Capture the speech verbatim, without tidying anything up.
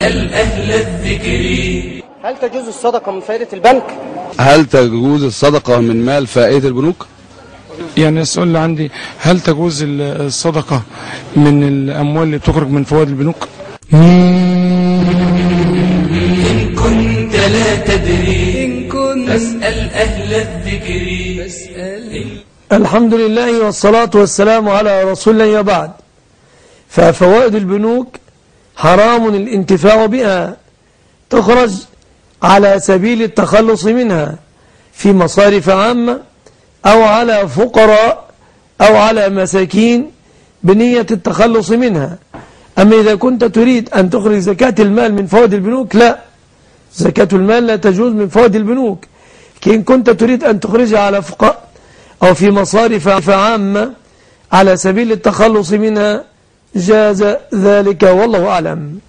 فاسأل أهل الذكر. هل تجوز الصدقة من فائدة البنك؟ هل تجوز الصدقة من مال فائدة البنوك؟ يعني السؤال اللي عندي، هل تجوز الصدقة من الأموال اللي بتخرج من فوائد البنوك؟ إن كنت لا تدري إن كنت فاسأل أهل الذكر. فاسأل. الحمد لله والصلاة والسلام على رسول الله وبعد. ففوائد البنوك حرام الانتفاع بها، تخرج على سبيل التخلص منها في مصارف عامة أو على فقراء أو على مساكين بنية التخلص منها. أما إذا كنت تريد أن تخرج زكاة المال من فوائد البنوك، لا، زكاة المال لا تجوز من فوائد البنوك. إن كنت تريد أن تخرجها على فقراء أو في مصارف عامة على سبيل التخلص منها جاز ذلك، والله أعلم.